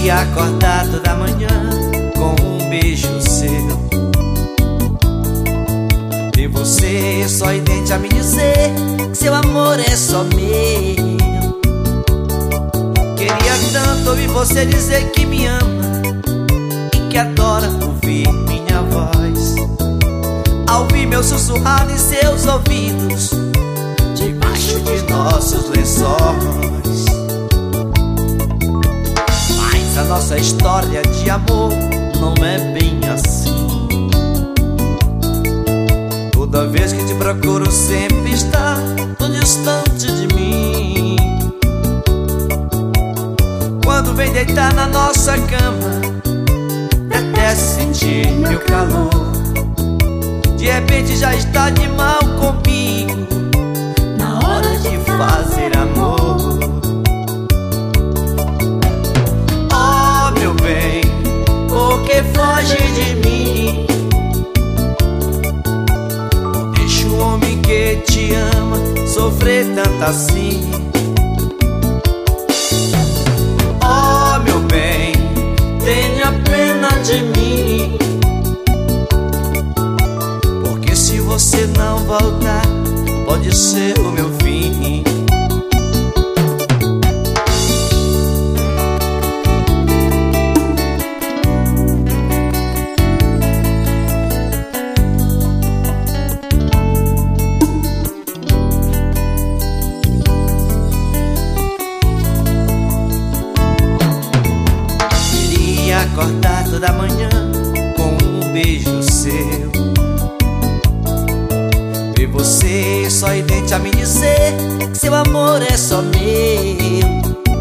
Queria acordar toda manhã com um beijo seu, e você sorridente a me dizer que seu amor é só meu. Queria tanto ouvir você dizer que me ama e que adora ouvir minha voz, ao ouvir meu sussurrar em seus ouvidos, debaixo de nossos lençóis. Mas a nossa história de amor não é bem assim. Toda vez que te procuro sempre está tão distante de mim. Quando vem deitar na nossa cama, até sentir meu calor, de repente já está de mal comigo na hora de fazer amor. Oh, meu bem, por que foge de mim? Deixa o homem que te ama sofrer tanto assim. Oh, meu bem, tenha pena de mim, porque se você não voltar, pode ser o meu fim. Queria acordar toda manhã com um beijo seu, e você sorridente a me dizer que seu amor é só meu.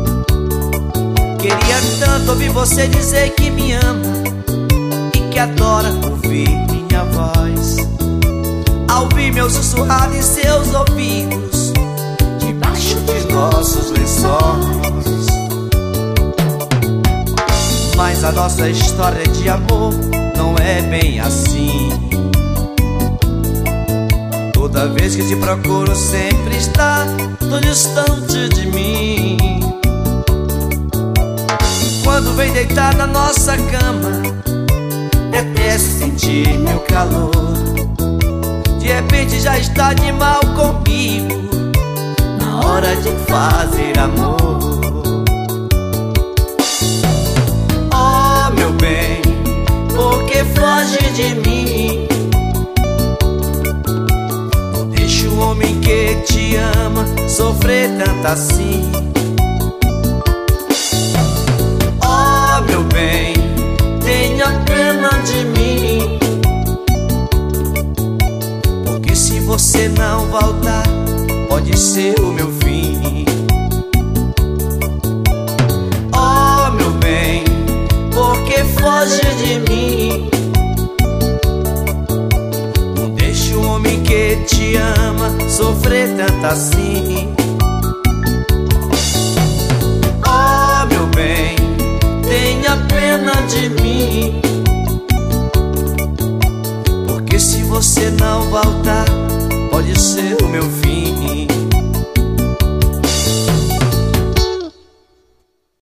Queria tanto ouvir você dizer que me ama e que adora ouvir minha voz, ao ouvir meu sussurrar em seus ouvidos, debaixo de nossos lençóis. Mas a nossa história de amor não é bem assim. Toda vez que te procuro sempre está tão distante de mim. Quando vem deitar na nossa cama, até sentir meu calor, de repente já está de mal comigo na hora de fazer amor. Oh, meu bem, por que foge de mim? Deixa o homem que te ama sofrer tanto assim. Oh, meu bem, tenha pena de mim, porque se você não voltar, pode ser o meu fim. Oh, meu bem, por que foge de mim? Não deixe o homem que te ama sofrer tanto assim.